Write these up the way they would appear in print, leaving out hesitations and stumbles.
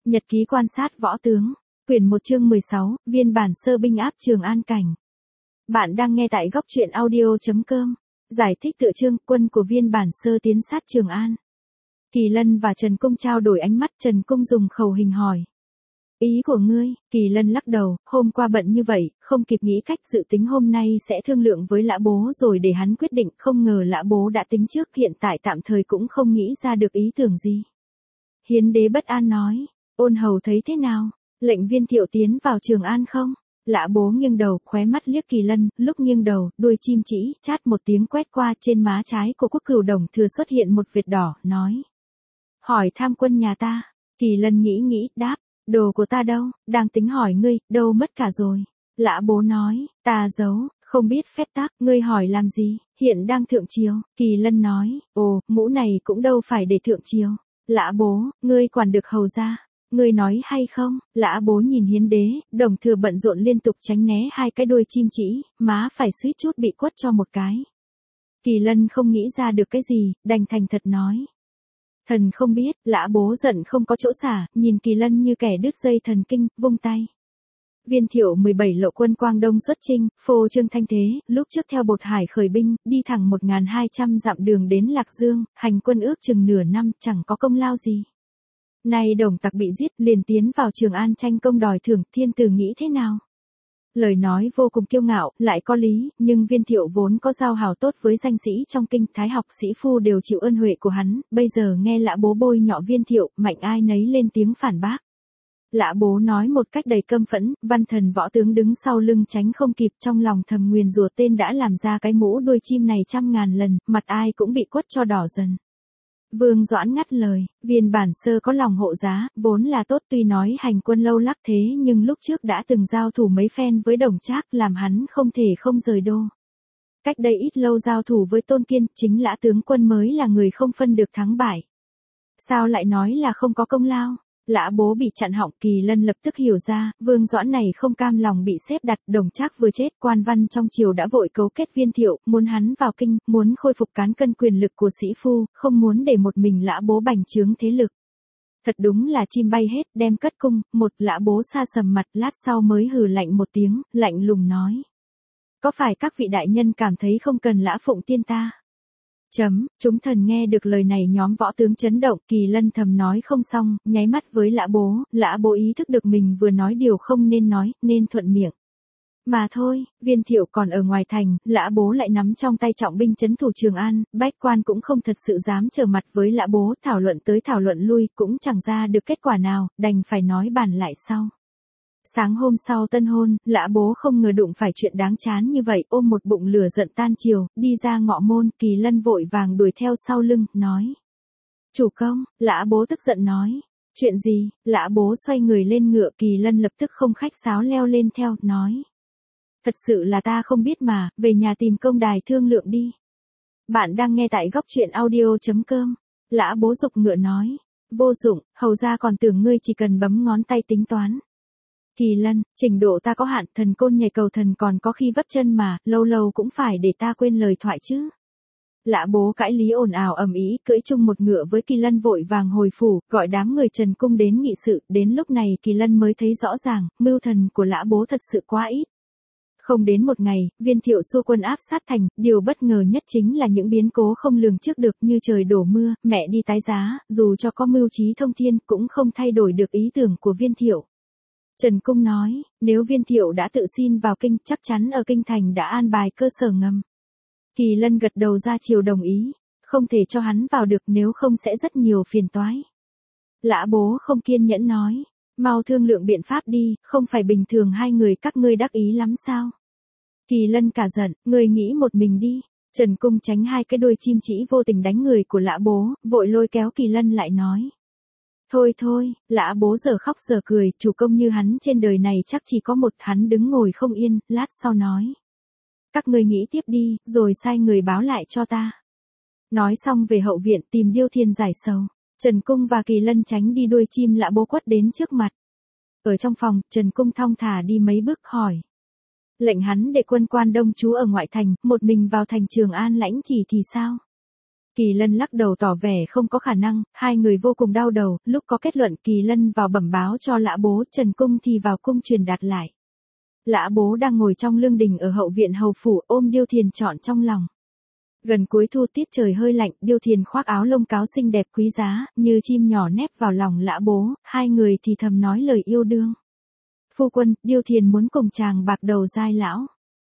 Nhật ký quan sát võ tướng. Quyển 1 chương 16, viên bản sơ binh áp Trường An cảnh. Bạn đang nghe tại góc truyện audio.com. Giải thích tựa chương quân của viên bản sơ tiến sát Trường An. Kỳ Lân và Trần Cung trao đổi ánh mắt, Trần Cung dùng khẩu hình hỏi. Ý của ngươi? Kỳ Lân lắc đầu, hôm qua bận như vậy, không kịp nghĩ cách, dự tính hôm nay sẽ thương lượng với Lã Bố rồi để hắn quyết định, không ngờ Lã Bố đã tính trước, hiện tại tạm thời cũng không nghĩ ra được ý tưởng gì. Hiến đế bất an nói, Ôn hầu thấy thế nào? Lệnh viên Thiệu tiến vào Trường An không? Lã Bố nghiêng đầu, khóe mắt liếc Kỳ Lân, lúc nghiêng đầu, đuôi chim chỉ, chát một tiếng quét qua, trên má trái của Quốc Cửu Đồng Thừa xuất hiện một vệt đỏ, nói. Hỏi tham quân nhà ta. Kỳ Lân nghĩ, đáp, đồ của ta đâu, đang tính hỏi ngươi, đâu mất cả rồi. Lã Bố nói, ta giấu, không biết phép tắc, ngươi hỏi làm gì, hiện đang thượng triều. Kỳ Lân nói, ồ, mũ này cũng đâu phải để thượng triều. Lã Bố, ngươi quản được hầu ra. Ngươi nói hay không? Lã Bố nhìn Hiến đế, Đồng Thừa bận rộn liên tục tránh né hai cái đuôi chim chỉ, má phải suýt chút bị quất cho một cái. Kỳ Lân không nghĩ ra được cái gì, đành thành thật nói. Thần không biết. Lã Bố giận không có chỗ xả, nhìn Kỳ Lân như kẻ đứt dây thần kinh, vung tay. Viên Thiệu 17 lộ quân Quang Đông xuất chinh, phô trương thanh thế, lúc trước theo Bột Hải khởi binh, đi thẳng 1.200 dặm đường đến Lạc Dương, hành quân ước chừng nửa năm, chẳng có công lao gì. Nay Đồng tặc bị giết, liền tiến vào Trường An tranh công đòi thưởng, thiên tử nghĩ thế nào? Lời nói vô cùng kiêu ngạo, lại có lý, nhưng Viên Thiệu vốn có giao hảo tốt với danh sĩ trong kinh, thái học sĩ phu đều chịu ơn huệ của hắn, bây giờ nghe Lã Bố bôi nhọ Viên Thiệu, mạnh ai nấy lên tiếng phản bác. Lã Bố nói một cách đầy căm phẫn, văn thần võ tướng đứng sau lưng tránh không kịp, trong lòng thầm nguyền rủa tên đã làm ra cái mũ đuôi chim này 100.000 lần, mặt ai cũng bị quất cho đỏ dần. Vương Doãn ngắt lời, viên bản sơ có lòng hộ giá, vốn là tốt, tuy nói hành quân lâu lắc thế nhưng lúc trước đã từng giao thủ mấy phen với Đồng Trác, làm hắn không thể không rời đô. Cách đây ít lâu giao thủ với Tôn Kiên, chính Lã tướng quân mới là người không phân được thắng bại. Sao lại nói là không có công lao? Lã Bố bị chặn họng. Kỳ Lân lập tức hiểu ra, Vương Doãn này không cam lòng bị xếp đặt, Đồng Trác vừa chết, quan văn trong triều đã vội cấu kết Viên Thiệu, muốn hắn vào kinh, muốn khôi phục cán cân quyền lực của sĩ phu, không muốn để một mình Lã Bố bành trướng thế lực. Thật đúng là chim bay hết, đem cất cung, một Lã Bố sa sầm mặt, lát sau mới hừ lạnh một tiếng, lạnh lùng nói. Có phải các vị đại nhân cảm thấy không cần Lã Phụng Tiên ta? Chúng thần nghe được lời này nhóm võ tướng chấn động, Kỳ Lân thầm nói không xong, nháy mắt với Lã Bố ý thức được mình vừa nói điều không nên nói, nên thuận miệng. Mà thôi, Viên Thiệu còn ở ngoài thành, Lã Bố lại nắm trong tay trọng binh trấn thủ Trường An, bách quan cũng không thật sự dám trở mặt với Lã Bố, thảo luận tới thảo luận lui, cũng chẳng ra được kết quả nào, đành phải nói bàn lại sau. Sáng hôm sau tân hôn, Lã Bố không ngờ đụng phải chuyện đáng chán như vậy, ôm một bụng lửa giận tan chiều, đi ra ngọ môn, Kỳ Lân vội vàng đuổi theo sau lưng, nói. Chủ công. Lã Bố tức giận nói. Chuyện gì? Lã Bố xoay người lên ngựa, Kỳ Lân lập tức không khách sáo leo lên theo, nói. Thật sự là ta không biết mà, về nhà tìm công đài thương lượng đi. Bạn đang nghe tại góc truyện audio.com. Lã Bố giục ngựa nói. Vô dụng, hầu ra còn tưởng ngươi chỉ cần bấm ngón tay tính toán. Kỳ Lân, trình độ ta có hạn, thần côn nhảy cầu thần còn có khi vấp chân mà, lâu lâu cũng phải để ta quên lời thoại chứ. Lã Bố cãi lý ồn ào ầm ĩ, cưỡi chung một ngựa với Kỳ Lân vội vàng hồi phủ, gọi đám người Trần Cung đến nghị sự, đến lúc này Kỳ Lân mới thấy rõ ràng, mưu thần của Lã Bố thật sự quá ít. Không đến một ngày, Viên Thiệu xua quân áp sát thành, điều bất ngờ nhất chính là những biến cố không lường trước được như trời đổ mưa, mẹ đi tái giá, dù cho có mưu trí thông thiên cũng không thay đổi được ý tưởng của Viên Thiệu. Trần Cung nói, nếu Viên Thiệu đã tự xin vào kinh, chắc chắn ở kinh thành đã an bài cơ sở ngầm. Kỳ Lân gật đầu ra chiều đồng ý, không thể cho hắn vào được, nếu không sẽ rất nhiều phiền toái. Lã Bố không kiên nhẫn nói, mau thương lượng biện pháp đi, không phải bình thường hai người các ngươi đắc ý lắm sao? Kỳ Lân cả giận, ngươi nghĩ một mình đi. Trần Cung tránh hai cái đuôi chim chỉ vô tình đánh người của Lã Bố, vội lôi kéo Kỳ Lân lại nói. Thôi, Lã Bố giờ khóc giờ cười, chủ công như hắn trên đời này chắc chỉ có một, hắn đứng ngồi không yên, lát sau nói. Các ngươi nghĩ tiếp đi, rồi sai người báo lại cho ta. Nói xong về hậu viện tìm Điêu Thiên giải sầu. Trần Cung và Kỳ Lân tránh đi đuôi chim Lã Bố quất đến trước mặt. Ở trong phòng, Trần Cung thong thả đi mấy bước hỏi. Lệnh hắn để quân Quan Đông trú ở ngoại thành, một mình vào thành Trường An lãnh chỉ thì sao? Kỳ Lân lắc đầu tỏ vẻ không có khả năng, hai người vô cùng đau đầu, lúc có kết luận Kỳ Lân vào bẩm báo cho Lã Bố, Trần Cung thì vào cung truyền đạt lại. Lã Bố đang ngồi trong lương đình ở hậu viện hầu phủ ôm Điêu Thiền trọn trong lòng. Gần cuối thu tiết trời hơi lạnh, Điêu Thiền khoác áo lông cáo xinh đẹp quý giá, như chim nhỏ nép vào lòng Lã Bố, hai người thì thầm nói lời yêu đương. Phu quân, Điêu Thiền muốn cùng chàng bạc đầu giai lão.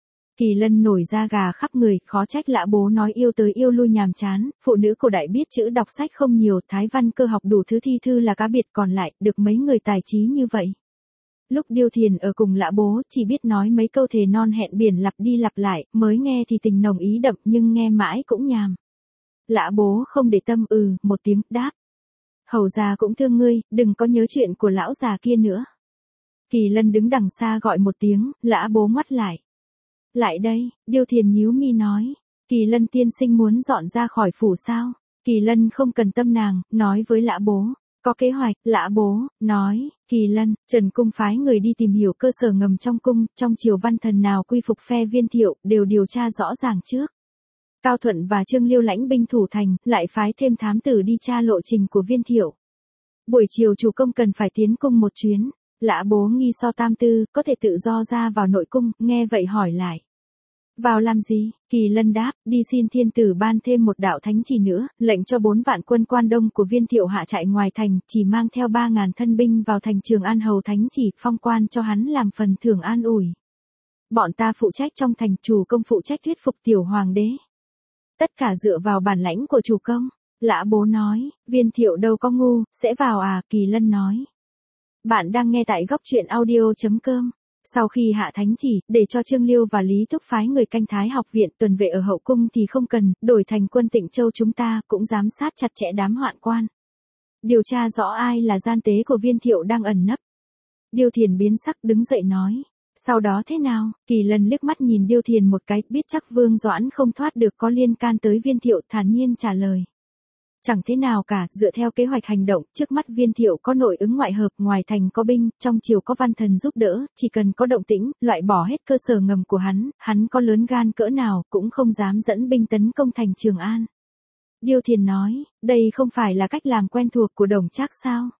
Kỳ Lân nổi da gà khắp người, khó trách Lã Bố nói yêu tới yêu lui nhàm chán, phụ nữ cổ đại biết chữ đọc sách không nhiều, thái văn cơ học đủ thứ thi thư là cá biệt còn lại, được mấy người tài trí như vậy. Lúc Điêu Thiền ở cùng Lã Bố chỉ biết nói mấy câu thề non hẹn biển lặp đi lặp lại, mới nghe thì tình nồng ý đậm nhưng nghe mãi cũng nhàm. Lã Bố không để tâm một tiếng, đáp. Hầu già cũng thương ngươi, đừng có nhớ chuyện của lão già kia nữa. Kỳ Lân đứng đằng xa gọi một tiếng, Lã Bố ngoắt lại. Lại đây, Điêu Thiền nhíu mi nói. Kỳ Lân tiên sinh muốn dọn ra khỏi phủ sao? Kỳ Lân không cần tâm nàng, nói với Lã Bố. Có kế hoạch, Lã Bố, nói, Kỳ Lân, Trần Cung phái người đi tìm hiểu cơ sở ngầm trong cung, trong triều văn thần nào quy phục phe Viên Thiệu, đều điều tra rõ ràng trước. Cao Thuận và Trương Liêu lãnh binh thủ thành, lại phái thêm thám tử đi tra lộ trình của Viên Thiệu. Buổi chiều chủ công cần phải tiến cung một chuyến. Lã Bố nghi so tam tư, có thể tự do ra vào nội cung, nghe vậy hỏi lại. Vào làm gì? Kỳ Lân đáp, đi xin thiên tử ban thêm một đạo thánh chỉ nữa, lệnh cho 4 vạn quân quan đông của Viên Thiệu hạ trại ngoài thành, chỉ mang theo 3.000 thân binh vào thành Trường An hầu thánh chỉ, phong quan cho hắn làm phần thưởng an ủi. Bọn ta phụ trách trong thành, chủ công phụ trách thuyết phục tiểu hoàng đế. Tất cả dựa vào bản lãnh của chủ công. Lã Bố nói, Viên Thiệu đâu có ngu, sẽ vào à? Kỳ Lân nói. Bạn đang nghe tại góc truyện audio.com. Sau khi hạ thánh chỉ, để cho Trương Liêu và Lý Thúc phái người canh Thái học viện, tuần vệ ở hậu cung thì không cần, đổi thành quân Tịnh Châu chúng ta cũng giám sát chặt chẽ đám hoạn quan. Điều tra rõ ai là gian tế của Viên Thiệu đang ẩn nấp. Điêu Thiền biến sắc đứng dậy nói. Sau đó thế nào? Kỳ Lân liếc mắt nhìn Điêu Thiền một cái, biết chắc Vương Doãn không thoát được có liên can tới Viên Thiệu, thản nhiên trả lời. Chẳng thế nào cả, dựa theo kế hoạch hành động, trước mắt Viên Thiệu có nội ứng ngoại hợp, ngoài thành có binh, trong triều có văn thần giúp đỡ, chỉ cần có động tĩnh, loại bỏ hết cơ sở ngầm của hắn có lớn gan cỡ nào, cũng không dám dẫn binh tấn công thành Trường An. Điêu Thiền nói, đây không phải là cách làm quen thuộc của Đồng Trác sao?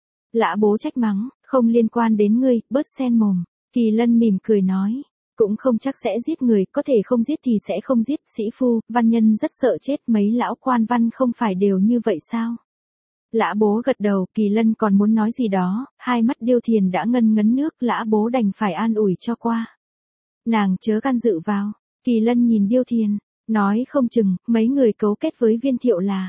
Lã Bố trách mắng, không liên quan đến ngươi, bớt xen mồm. Kỳ Lân mỉm cười nói. Cũng không chắc sẽ giết người, có thể không giết thì sẽ không giết, sĩ phu, văn nhân rất sợ chết, mấy lão quan văn không phải đều như vậy sao? Lã Bố gật đầu, Kỳ Lân còn muốn nói gì đó, hai mắt Điêu Thiền đã ngân ngấn nước, Lã Bố đành phải an ủi cho qua. Nàng chớ can dự vào. Kỳ Lân nhìn Điêu Thiền, nói không chừng, mấy người cấu kết với Viên Thiệu là.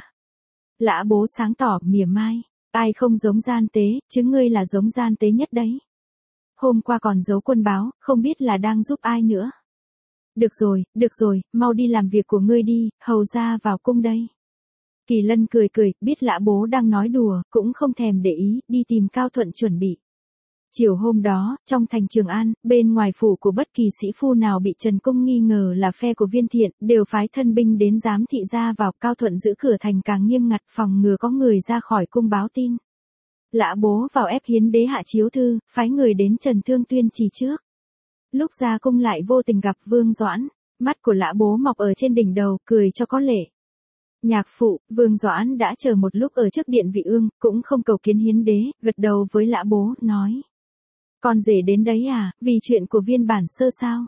Lã Bố sáng tỏ, mỉa mai, ai không giống gian tế, chứ ngươi là giống gian tế nhất đấy. Hôm qua còn giấu quân báo, không biết là đang giúp ai nữa. Được rồi, mau đi làm việc của ngươi đi, hầu ra vào cung đây. Kỳ Lân cười, biết Lã Bố đang nói đùa, cũng không thèm để ý, đi tìm Cao Thuận chuẩn bị. Chiều hôm đó, trong thành Trường An, bên ngoài phủ của bất kỳ sĩ phu nào bị Trần Cung nghi ngờ là phe của Viên Thiện, đều phái thân binh đến giám thị ra vào, Cao Thuận giữ cửa thành càng nghiêm ngặt, phòng ngừa có người ra khỏi cung báo tin. Lã Bố vào ép Hiến đế hạ chiếu thư, phái người đến Trần Thương Tuyên trì trước. Lúc ra cung lại vô tình gặp Vương Doãn, mắt của Lã Bố mọc ở trên đỉnh đầu, cười cho có lệ. Nhạc phụ, Vương Doãn đã chờ một lúc ở trước điện vị ương, cũng không cầu kiến Hiến đế, gật đầu với Lã Bố, nói. Con rể đến đấy à, vì chuyện của Viên Bản Sơ sao?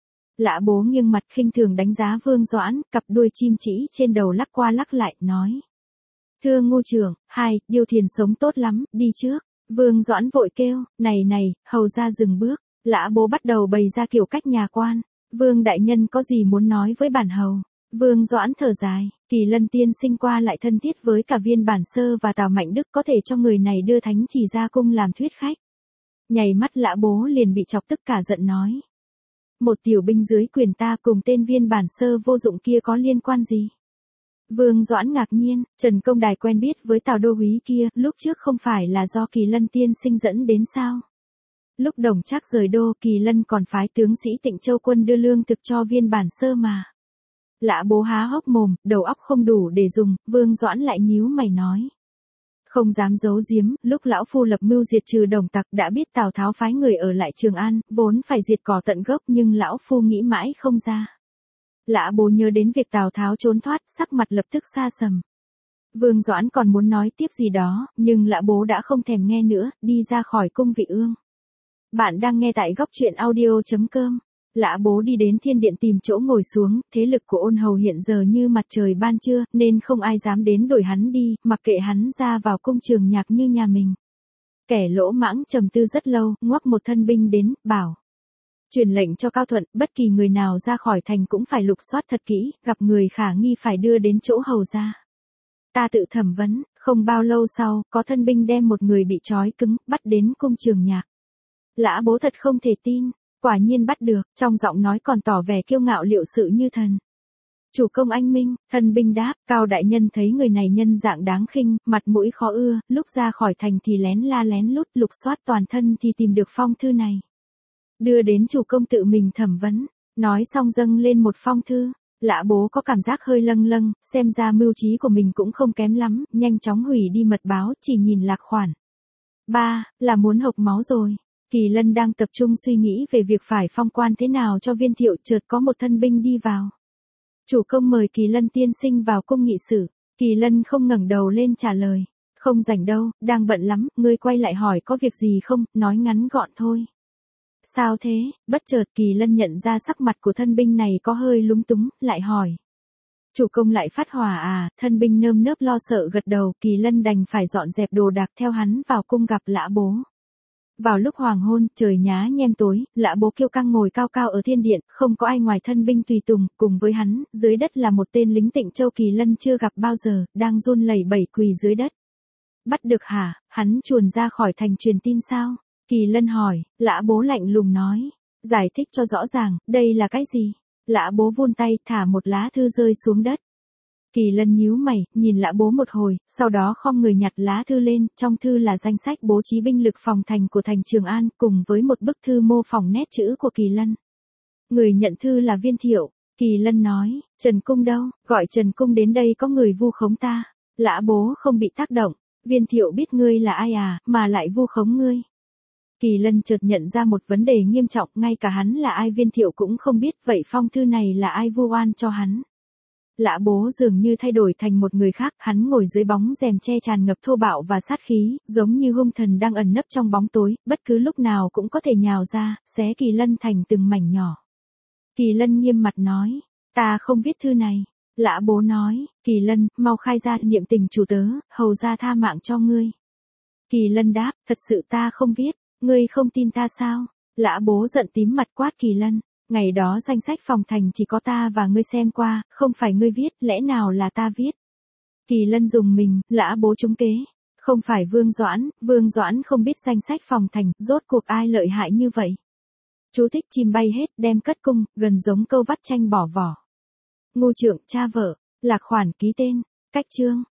Lã Bố nghiêng mặt khinh thường đánh giá Vương Doãn, cặp đuôi chim chỉ trên đầu lắc qua lắc lại, nói. Thưa ngu trưởng, Điêu Thiền sống tốt lắm, đi trước. Vương Doãn vội kêu, này, hầu ra dừng bước. Lã Bố bắt đầu bày ra kiểu cách nhà quan. Vương đại nhân có gì muốn nói với bản hầu? Vương Doãn thở dài, Kỳ Lân tiên sinh qua lại thân thiết với cả Viên Bản Sơ và Tào Mạnh Đức, có thể cho người này đưa thánh chỉ ra cung làm thuyết khách. Nhảy mắt Lã Bố liền bị chọc tức cả giận nói. Một tiểu binh dưới quyền ta cùng tên Viên Bản Sơ vô dụng kia có liên quan gì? Vương Doãn ngạc nhiên, Trần Công Đài quen biết với Tào đô úy kia, lúc trước không phải là do Kỳ Lân tiên sinh dẫn đến sao? Lúc Đồng Trác rời đô, Kỳ Lân còn phái tướng sĩ Tịnh Châu quân đưa lương thực cho Viên Bản Sơ mà. Lã Bố há hốc mồm, đầu óc không đủ để dùng, Vương Doãn lại nhíu mày nói. Không dám giấu giếm, lúc lão phu lập mưu diệt trừ Đồng tặc đã biết Tào Tháo phái người ở lại Trường An, vốn phải diệt cỏ tận gốc nhưng lão phu nghĩ mãi không ra. Lã Bố nhớ đến việc Tào Tháo trốn thoát, sắc mặt lập tức xa sầm. Vương Doãn còn muốn nói tiếp gì đó, nhưng Lã Bố đã không thèm nghe nữa, đi ra khỏi cung Vị Ương. Bạn đang nghe tại góc truyện audio.com. Lã Bố đi đến thiên điện tìm chỗ ngồi xuống, thế lực của Ôn Hầu hiện giờ như mặt trời ban trưa, nên không ai dám đến đuổi hắn đi, mặc kệ hắn ra vào cung Trường Nhạc như nhà mình. Kẻ lỗ mãng trầm tư rất lâu, ngoắc một thân binh đến, bảo. Truyền lệnh cho Cao Thuận, bất kỳ người nào ra khỏi thành cũng phải lục soát thật kỹ, gặp người khả nghi phải đưa đến chỗ hầu ra. Ta tự thẩm vấn, không bao lâu sau, có thân binh đem một người bị trói cứng, bắt đến cung Trường Nhạc. Lã Bố thật không thể tin, quả nhiên bắt được, trong giọng nói còn tỏ vẻ kiêu ngạo liệu sự như thần. Chủ công anh minh, thân binh đáp, Cao đại nhân thấy người này nhân dạng đáng khinh, mặt mũi khó ưa, lúc ra khỏi thành thì lén la lén lút lục soát toàn thân thì tìm được phong thư này. Đưa đến chủ công tự mình thẩm vấn, nói xong dâng lên một phong thư. Lã Bố có cảm giác hơi lâng lâng, xem ra mưu trí của mình cũng không kém lắm, nhanh chóng hủy đi mật báo, chỉ nhìn lạc khoản. Là muốn hộc máu rồi. Kỳ Lân đang tập trung suy nghĩ về việc phải phong quan thế nào cho Viên Thiệu, chợt có một thân binh đi vào. Chủ công mời Kỳ Lân tiên sinh vào cung nghị sự. Kỳ Lân không ngẩng đầu lên trả lời. Không rảnh đâu, đang bận lắm, ngươi quay lại hỏi có việc gì không, nói ngắn gọn thôi. Sao thế? Bất chợt Kỳ Lân nhận ra sắc mặt của thân binh này có hơi lúng túng, lại hỏi. Chủ công lại phát hỏa à? Thân binh nơm nớp lo sợ gật đầu, Kỳ Lân đành phải dọn dẹp đồ đạc theo hắn vào cung gặp Lã Bố. Vào lúc hoàng hôn, trời nhá nhem tối, Lã Bố kiêu căng ngồi cao cao ở thiên điện, không có ai ngoài thân binh tùy tùng, cùng với hắn, dưới đất là một tên lính Tịnh Châu Kỳ Lân chưa gặp bao giờ, đang run lẩy bẩy quỳ dưới đất. Bắt được hả? Hắn chuồn ra khỏi thành truyền tin sao? Kỳ Lân hỏi. Lã Bố lạnh lùng nói. Giải thích cho rõ ràng, đây là cái gì? Lã Bố vươn tay, thả một lá thư rơi xuống đất. Kỳ Lân nhíu mày, nhìn Lã Bố một hồi, sau đó khom người nhặt lá thư lên, trong thư là danh sách bố trí binh lực phòng thành của thành Trường An, cùng với một bức thư mô phỏng nét chữ của Kỳ Lân. Người nhận thư là Viên Thiệu. Kỳ Lân nói, Trần Cung đâu? Gọi Trần Cung đến đây, có người vu khống ta. Lã Bố không bị tác động. Viên Thiệu biết ngươi là ai à, mà lại vu khống ngươi. Kỳ Lân chợt nhận ra một vấn đề nghiêm trọng, ngay cả hắn là ai Viên Thiệu cũng không biết, vậy phong thư này là ai vu oan cho hắn. Lã Bố dường như thay đổi thành một người khác, hắn ngồi dưới bóng rèm che tràn ngập thô bạo và sát khí, giống như hung thần đang ẩn nấp trong bóng tối, bất cứ lúc nào cũng có thể nhào ra, xé Kỳ Lân thành từng mảnh nhỏ. Kỳ Lân nghiêm mặt nói, ta không viết thư này. Lã Bố nói, Kỳ Lân, mau khai ra, niệm tình chủ tớ, hầu ra tha mạng cho ngươi. Kỳ Lân đáp, thật sự ta không viết, ngươi không tin ta sao? Lã Bố giận tím mặt quát Kỳ Lân. Ngày đó danh sách phòng thành chỉ có ta và ngươi xem qua, không phải ngươi viết, lẽ nào là ta viết? Kỳ Lân dùng mình, Lã Bố trúng kế. Không phải Vương Doãn không biết danh sách phòng thành, rốt cuộc ai lợi hại như vậy? Chú thích chim bay hết, đem cất cung, gần giống câu vắt chanh bỏ vỏ. Ngu trượng, cha vợ, lạc khoản ký tên, cách chương.